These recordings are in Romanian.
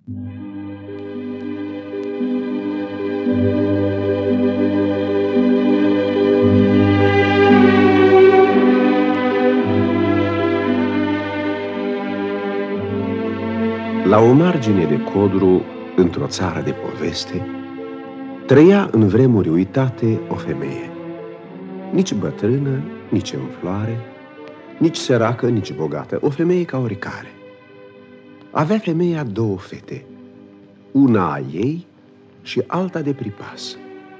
La o margine de codru, într-o țară de poveste, trăia în vremuri uitate o femeie. Nici bătrână, nici în floare, nici săracă, nici bogată, o femeie ca oricare. Avea femeia două fete, una a ei și alta de pripas.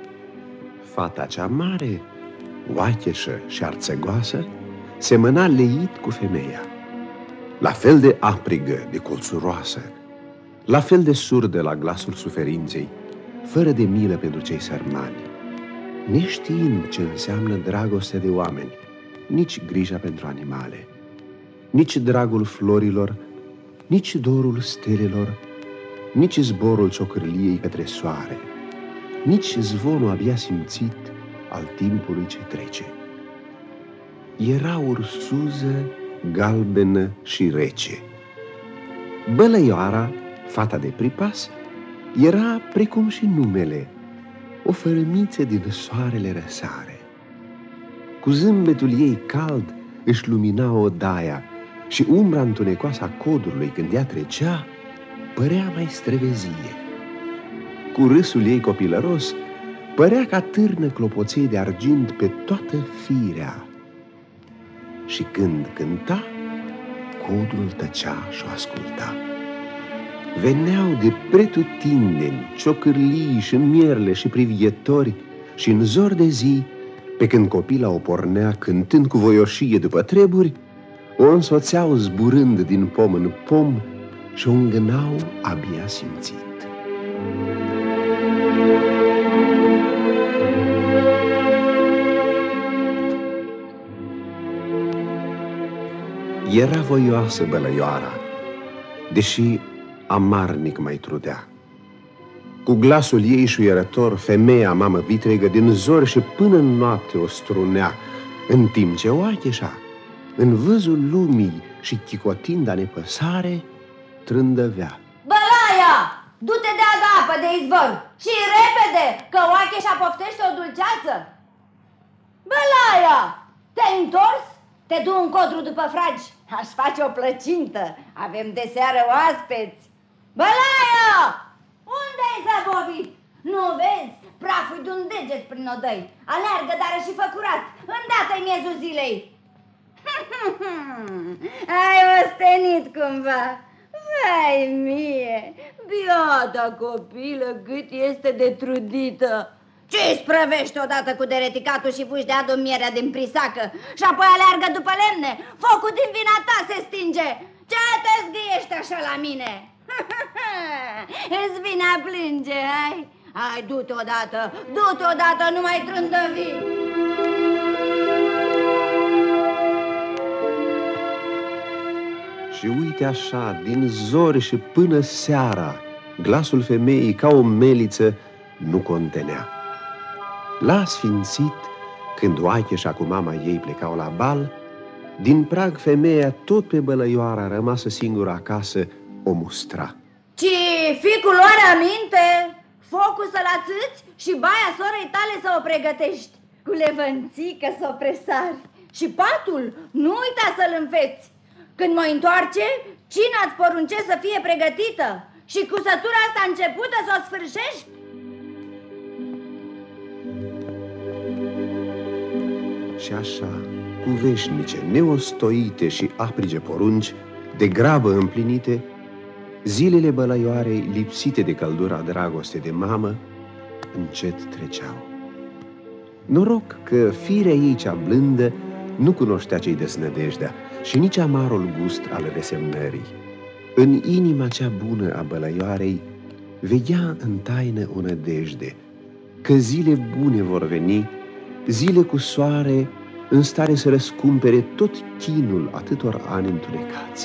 Fata cea mare, oacheșă și arțăgoasă, semăna leit cu femeia, la fel de aprigă, de colțuroasă, la fel de surdă la glasul suferinței, fără de milă pentru cei sărmani, neștiind ce înseamnă dragostea de oameni, nici grija pentru animale, nici dragul florilor, nici dorul stelelor, nici zborul ciocârliei către soare, nici zvonul abia simțit al timpului ce trece. Era ursuză, galbenă și rece. Bălăioara, fata de pripas, era precum și numele, o fărâmiță din soarele răsare. Cu zâmbetul ei cald își lumina odaia și umbra întunecoasă a codrului când ea trecea părea mai străvezie. Cu râsul ei copilăros părea ca târnă clopoței de argint pe toată firea. Și când cânta, codrul tăcea și o asculta. Veneau de pretutindeni ciocârlii și mierle și privietori și în zor de zi, pe când copila o pornea cântând cu voioșie după treburi, o însoțeau zburând din pom în pom și o îngânau abia simțit. Era voioasă bălăioara, deși amarnic mai trudea. Cu glasul ei șuierător, femeia mamă vitregă din zor și până în noapte o strunea, în timp ce oacheșa, în vâzul lumii și chicotind a nepăsare, trândăvea. Bălaia, du-te de apă de izvor și repede, că oacheșa poftește o dulceață. Bălaia, te-ai întors? Te du în codru după fragi. Aș face o plăcintă. Avem de seară oaspeți. Bălaia! Unde-ai zăbovit? Nu vezi? Praful de un deget prin odăi. Aleargă, dar și fă curat. Îndată-i miezul zilei. Ai ostenit cumva. Vai mie, biata copilă, cât este de trudită. Ce-i sprăvești odată cu dereticatul și fugi de adu mierea din prisacă și apoi aleargă după lemne? Focul din vina ta se stinge. Ce te zgâiești așa la mine? Îți vine a plânge, hai? Hai, du-te odată, nu mai trândăvi. Și uite așa, din zori și până seara, glasul femeii ca o meliță nu contenea. La sfințit, când oacheșa cu mama ei plecau la bal, din prag femeia tot pe bălăioara rămasă singură acasă o mustra. Ci ficul luare aminte, focul să-l ațâți și baia sorei tale să o pregătești, cu levănțică să o presari și patul nu uita să-l înveți. Când mă întoarce, cina-ți porunce să fie pregătită și cusătura asta începută să o sfârșești. Și așa, cu veșnice, neostoite și aprige porunci, de grabă împlinite, zilele bălăioarei, lipsite de căldura dragostei de mamă, încet treceau. Noroc că firea ei cea blândă nu cunoștea ce-i desnădejdea și nici amarul gust al resemnării. În inima cea bună a bălăioarei vegea în taină o nădejde, că zile bune vor veni, zile cu soare în stare să răscumpere tot chinul atâtor ani întunecați.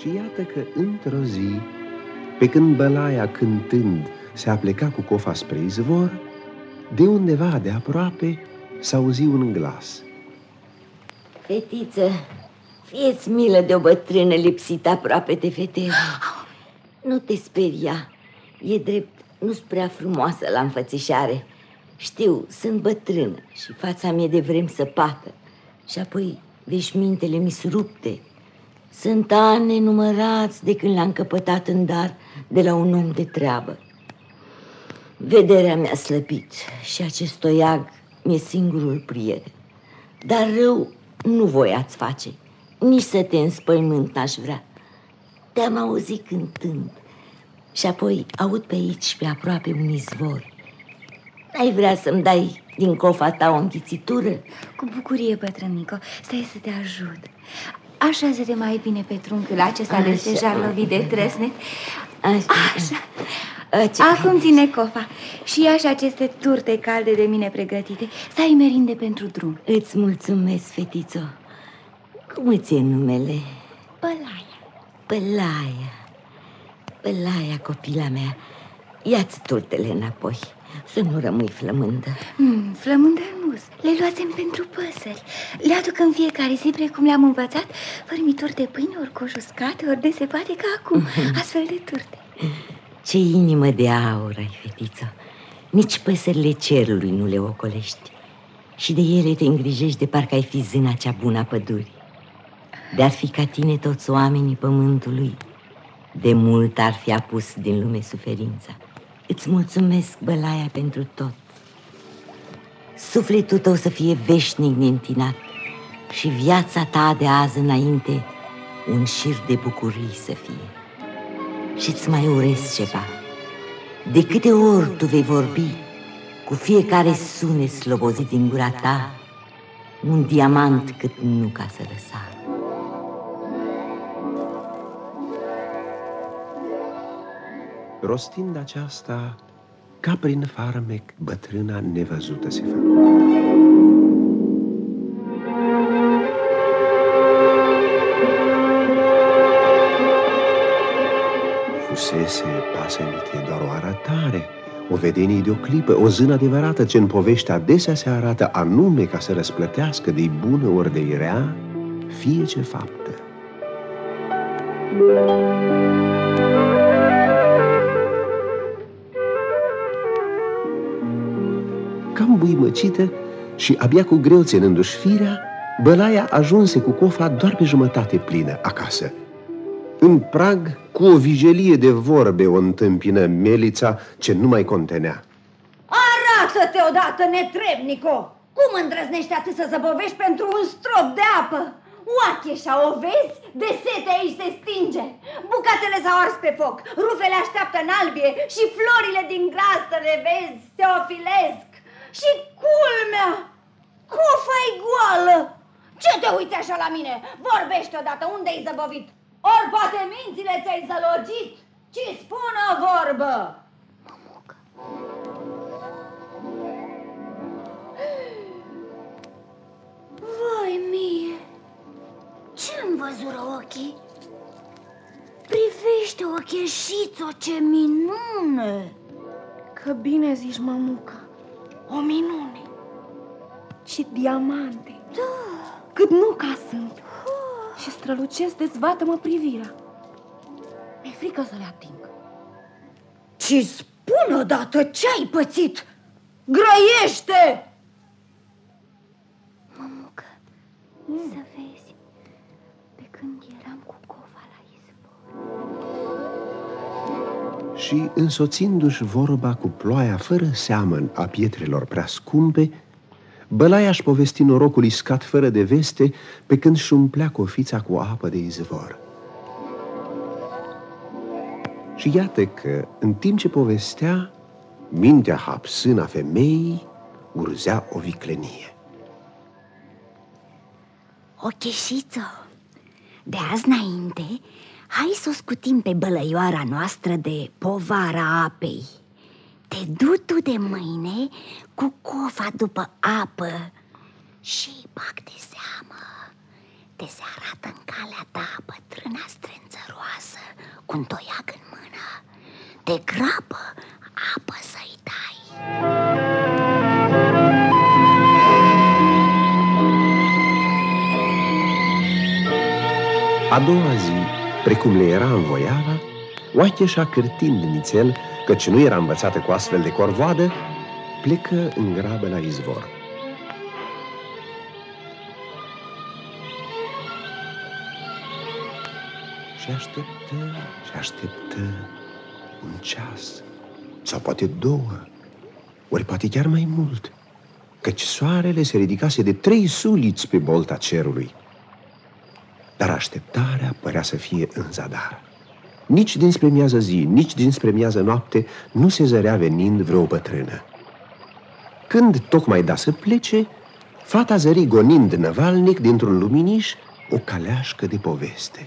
Și iată că într-o zi, pe când Bălaia cântând se apleca cu cofa spre izvor, de undeva de aproape s-auzi un glas. Fetiță, fie-ți milă de o bătrână lipsită aproape de vedere. Nu te speria, e drept, nu-s prea frumoasă la înfățișare. Știu, sunt bătrână și fața mie de vrem săpată. Și apoi veșmintele mi-s rupte. Sunt ani nenumărați de când l-am căpătat în dar de la un om de treabă. Vederea mi-a slăbit și acest toiag mi-e singurul prieten. Dar rău nu voiați face, nici să te înspăimânt n-aș vrea. Te-am auzit cântând și apoi aud pe aici, pe aproape, un izvor. N-ai vrea să-mi dai din cofa ta o înghițitură? Cu bucurie, bătrânico, stai să te ajut. Așează-te mai bine pe trunchiul acesta de stejar lovit de tresnet. Așa. Acum ține cofa și ia și aceste turte calde de mine pregătite. Să ai merinde pentru drum. Îți mulțumesc, fetițo. Cum îți e numele? Bălaia. Bălaia, copila mea. Ia-ți turtele înapoi, să nu rămâi flămândă. Flămândă nu-s. Le luasem pentru păsări. Le aduc în fiecare zi, precum le-am învățat, fărmituri de pâine, ori coși uscate, ori desepate ca acum. Astfel de turte. Ce inimă de aur ai, fetiță. Nici păsările cerului nu le ocolești. Și de ele te îngrijești de parcă ai fi zâna cea bună a pădurii. De-ar fi ca tine toți oamenii pământului, de mult ar fi apus din lume suferința. Îți mulțumesc, Bălaia, pentru tot. Sufletul tău să fie veșnic neîntinat și viața ta de azi înainte un șir de bucurii să fie. Și-ți mai urez ceva. De câte ori tu vei vorbi, cu fiecare sunet slobozit din gura ta, un diamant cât nuca să lăsa. Rostind aceasta, ca prin farmec, bătrâna nevăzută se făcu. Fusese pasămite doar o arătare, o vedenie de o clipă, o zână adevărată ce în povește adesea se arată anume ca să răsplătească de-i bună ori de-i rea fie ce faptă. Cam buimăcită și abia cu greu ținându-și firea, Bălaia ajunse cu cofa doar pe jumătate plină acasă. În prag, cu o vijelie de vorbe, o întâmpină Melița, ce nu mai contenea. Arată-te odată, netrebnico! Cum îndrăznești atât să zăbovești pentru un strop de apă? Oacheșa, o vezi? De sete aici se stinge. Bucatele s-au ars pe foc, rufele așteaptă în albie și florile din grasă, le vezi, se ofilesc. Și culmea, cofa-i goală. Ce te uite așa la mine? Vorbește odată, unde-ai zăbovit? Ori poate mințile ți-ai zălogit? Ci spun o vorbă. Mămucă. Vai mie, ce-mi văzură ochii? Privește ocheșițo, ce minune! Că bine zici, mămucă. O minune. Și diamante. Da. Cât nuca sunt. Și strălucesc, dezvată-mă privirea. Mi-e frică să le ating. Ci spun odată, ce-ai pățit? Grăiește! Mămucă, să vezi, pe când eram cu cofa la izvor. Și însoțindu-și vorba cu ploaia fără seamăn a pietrelor prea scumpe, Bălaia își povesti norocul iscat fără de veste pe când își umplea cofița cu apă de izvor. Și iată că, în timp ce povestea, mintea hapsână a femeii urzea o viclenie. Ocheșiță, de azi înainte, hai să o scutim pe bălăioara noastră de povara apei. Te du tu de mâine cu cofa după apă și bag de seamă, te se arată în calea ta bătrâna strânțăroasă cu un toiag în mână. De grabă, apă să-i dai. A doua zi, precum le era învoiala, Oacheșa, cârtind nițel, căci nu era învățată cu astfel de corvoadă, plecă în grabă la izvor. Și așteptă un ceas, sau poate 2, ori poate chiar mai mult, căci soarele se ridicase de 3 suliți pe bolta cerului. Dar așteptarea părea să fie în zadar. Nici dinspre miază zi, nici dinspre miază noapte nu se zărea venind vreo bătrână. Când tocmai da să plece, fata zări gonind năvalnic dintr-un luminiș o caleașcă de poveste.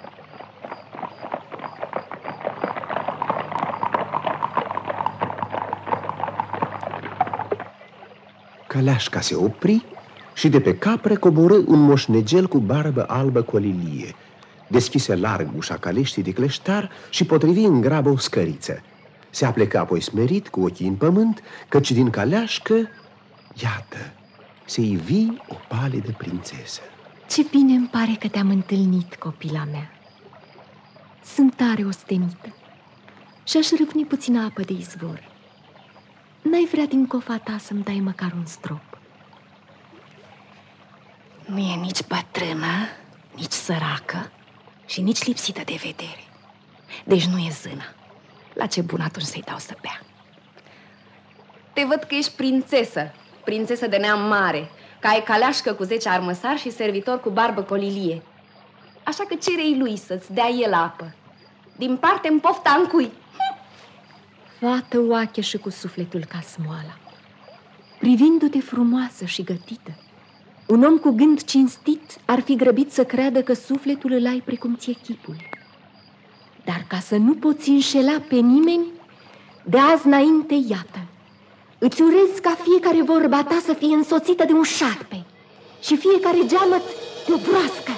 Caleașca se opri și de pe capră coborâ un moșnegel cu barbă albă colilie. Deschise larg ușa caleștii de cleștar și potrivi în grabă o scăriță. Se aplecă apoi smerit, cu ochii în pământ, căci din caleașcă, iată, se ivi o palidă prințesă. Ce bine îmi pare că te-am întâlnit, copila mea. Sunt tare ostenită și aș râvni puțină apă de izvor. N-ai vrea din cofa ta să-mi dai măcar un strop? Nu e nici bătrână, nici săracă și nici lipsită de vedere. Deci nu e zână. La ce bun atunci să-i dau să bea? Te văd că ești prințesă, prințesă de neam mare, că ai caleașcă cu 10 armăsari și servitor cu barbă colilie. Așa că cere-i lui să-ți dea el apă. Din parte în pofta în cui. Fată oacheșă cu sufletul ca smoala, privindu-te frumoasă și gătită, un om cu gând cinstit ar fi grăbit să creadă că sufletul îl ai precum ție chipul. Dar ca să nu poți înșela pe nimeni, de azi înainte, iată, îți urez ca fiecare vorba ta să fie însoțită de un șarpe și fiecare geamăt de o broască.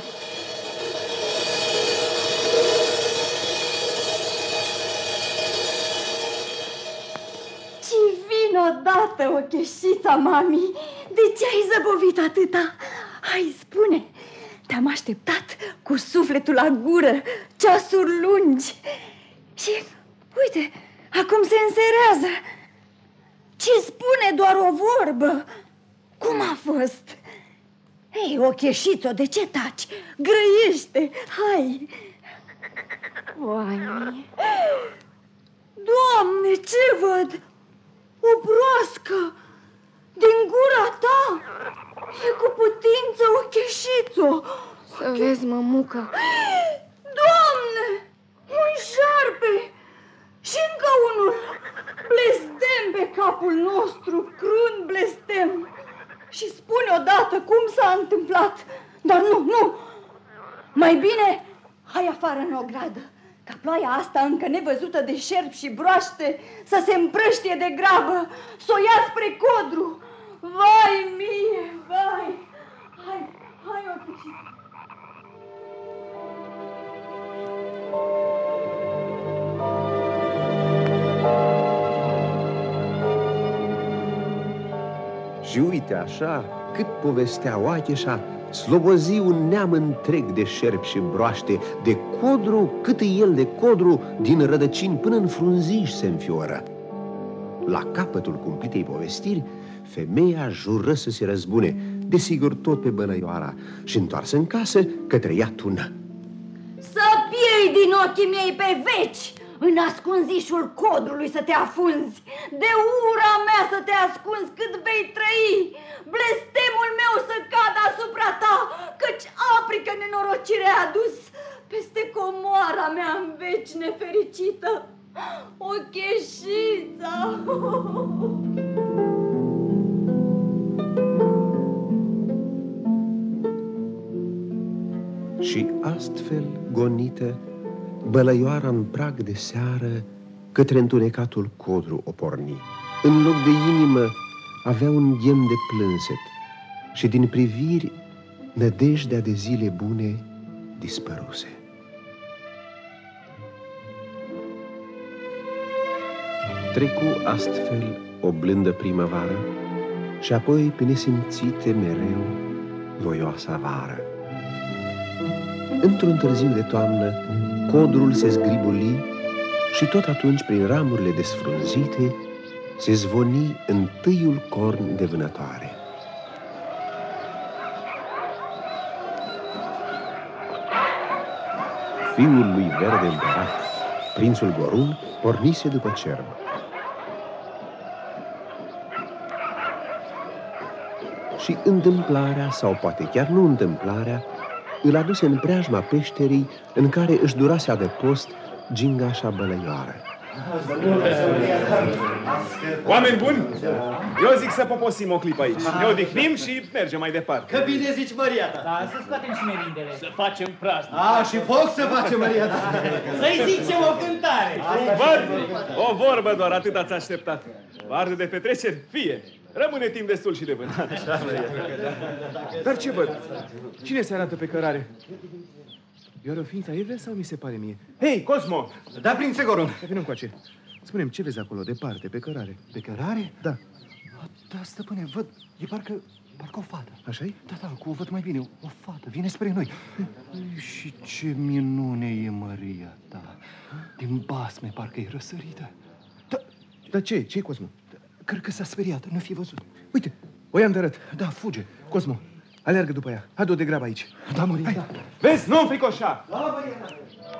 Odată, ocheșița, mami, de ce ai zăbovit atâta? Hai, spune, te-am așteptat cu sufletul la gură, ceasuri lungi. Și, uite, acum se înserează. Ce spune doar o vorbă? Cum a fost? Ei, ocheșițo, de ce taci? Grăiește, hai. Oai. Doamne, ce văd? O broască din gura ta. E cu putință, ocheșițo. Să vezi, mămucă. Doamne, un șarpe și încă unul. Blestem pe capul nostru, crunt blestem. Și spune odată cum s-a întâmplat. Dar nu, mai bine hai afară în ogradă, ca ploaia asta încă nevăzută de șerpi și broaște să se împrăștie de grabă, s-o ia spre Codru. Vai mie, vai! Hai, ochișiță! Și uite așa, cât povestea Oacheșa, slobozi un neam întreg de șerpi și broaște, de Codru, cât e el de Codru, din rădăcini până în frunziș se înfioră. La capătul cumplitei povestiri, femeia jură să se răzbune, desigur tot pe Bălăioara, și întoarsă în casă, către ea tună: să piei din ochii mei pe veci, în ascunzișul Codrului să te afunzi, de ura mea să te ascunzi cât vei trăi, blestemul meu să cadă asupra ta, căci aprică nenorocire a adus peste comoara mea în veci nefericită, ocheșița. Și astfel, gonită, Bălăioara în prag de seară către întunecatul Codru o porni. În loc de inimă avea un ghem de plânset și din priviri nădejdea de zile bune dispăruse. Trecu astfel o blândă primăvară și apoi pe nesimțite mereu voioasa vară. Într-un târziu de toamnă, codrul se zgribuli și tot atunci, prin ramurile desfrunzite, se zvoni întâiul corn de vânătoare. Fiul lui Verde Împărat, prințul Gorun, pornise după cerb. Și întâmplarea, sau poate chiar nu întâmplarea, îl aduse în preajma peșterii în care își durase adăpost gingașa bălăioară. Oameni buni, eu zic să poposim o clipă aici. Ne odihnim și mergem mai departe. Că bine zici, Maria ta. Da, să scoatem și merindele. Să facem praznic. A, și foc să facem, Maria ta. Să-i zicem o cântare. Văd, o vorbă doar, atât ați așteptat. Vară de petreceri, fie. Rămâne timp destul și de vânat. Dar ce văd? Cine se arată pe cărare? E o ființă evre sau mi se pare mie? Hei, Cosmo! Da, prințe Gorun. Vino încoace. Spune-mi, ce vezi acolo, departe, pe cărare? Pe cărare? Da. Da, stăpâne, văd, e parcă o fată. Așa-i? Da, cu o văd mai bine, o fată, vine spre noi. Și ce minune e Maria ta. Din basme parcă e răsărită. Dar ce? Ce-i, Cosmo? Cred că s-a speriat, nu fi văzut. Uite, o ia-mi de arăt. Da, fuge. Cosmo, aleargă după ea. Adu-o de grabă aici. Da, Maria, da. Vezi, nu înfricoșa! Da, Maria.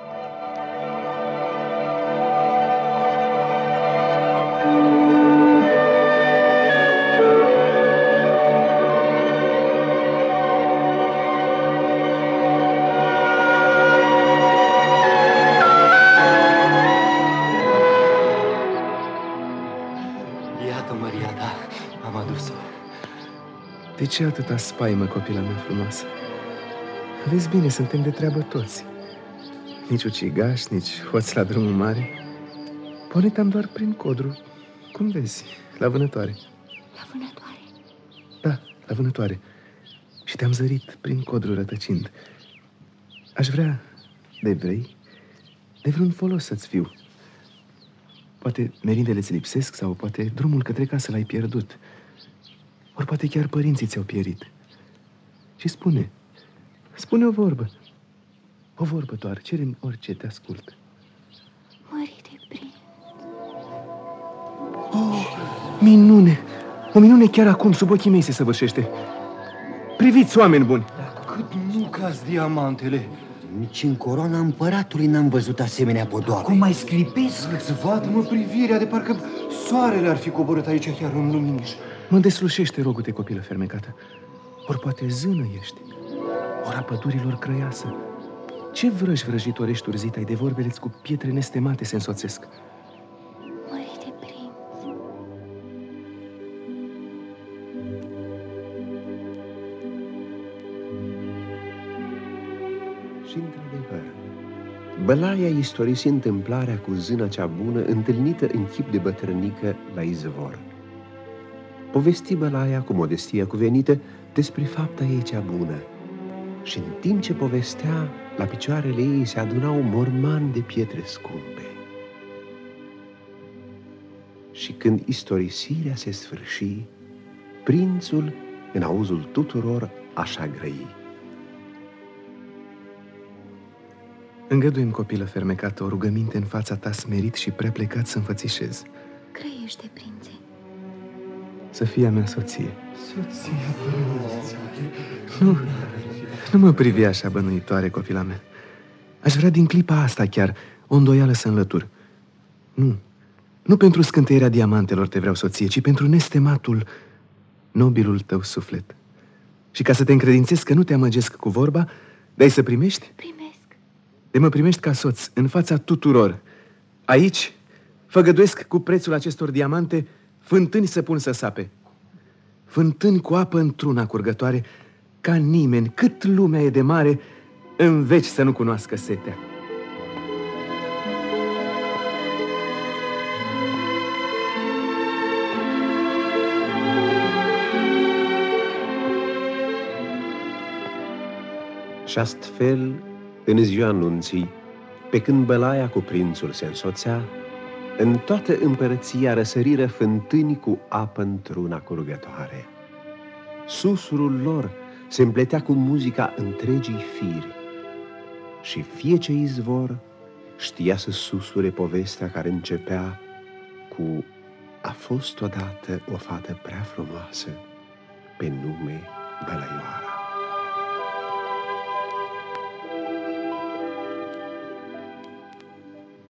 Iată, Maria, da, am adus-o. De ce atâta spaimă, copila mea frumoasă? Vezi bine, suntem de treabă toți. Nici ucigaș, nici hoț la drumul mare. Pornit-am doar prin codru. Cum vezi, la vânătoare. La vânătoare? Da, la vânătoare. Și te-am zărit prin codru rătăcind. Aș vrea, de vrei, de vreun folos să-ți fiu. Poate merindele ți lipsesc sau poate drumul către casă l-ai pierdut. Ori poate chiar părinții ți-au pierit. Și spune o vorbă. O vorbă doar, cere-mi orice, te ascult. Mărite prinț. Oh, minune! O minune chiar acum, sub ochii mei se săvârșește. Priviți, oameni buni! Cât nu cazi diamantele. Nici în coroana împăratului n-am văzut asemenea podoabe. Cum mai sclipesc? Îți vad-mă privirea de parcă soarele ar fi coborât aici chiar în luminiș. Mă deslușește, rogu-te, copilă fermecată. Ori poate zână ești, ori a pădurilor crăiasă. Ce vrăși vrăjitorești urzit-ai de vorbele-ți cu pietre nestemate se însoțesc? Mărite prinț. Și într-adevăr, bălaia istorisi întâmplarea cu zâna cea bună întâlnită în chip de bătrânică la izvor. Povesti bălaia cu modestia cuvenită despre fapta ei cea bună. Și în timp ce povestea, la picioarele ei se adunau mormani de pietre scumpe. Și când istorisirea se sfârși, prințul, în auzul tuturor, așa grăi. Îngăduim, copilă fermecată, o rugăminte în fața ta smerit și prea plecat să înfățișez. Grăiește, prințe. Să fie a mea soție. Soție, Nu mă privi așa bănuitoare, copila mea. Aș vrea din clipa asta chiar o îndoială să înlătur. Nu pentru scânteierea diamantelor te vreau soție, ci pentru nestematul, nobilul tău suflet. Și ca să te încredințez că nu te amăgesc cu vorba, dai să primești? Primesc. De mă primești ca soț, în fața tuturor. Aici făgăduiesc cu prețul acestor diamante fântâni să pun să sape. Fântâni cu apă într-una curgătoare, ca nimeni, cât lumea e de mare, în veci să nu cunoască setea. Și astfel, în ziua anunții, pe când bălaia cu prințul se însoțea, În toată împărăția răsăriră fântâni cu apă într-una curgătoare. Susurul lor se împletea cu muzica întregii firi și fiece izvor știa să susure povestea care începea cu: a fost odată o fată prea frumoasă pe nume Bălăioara.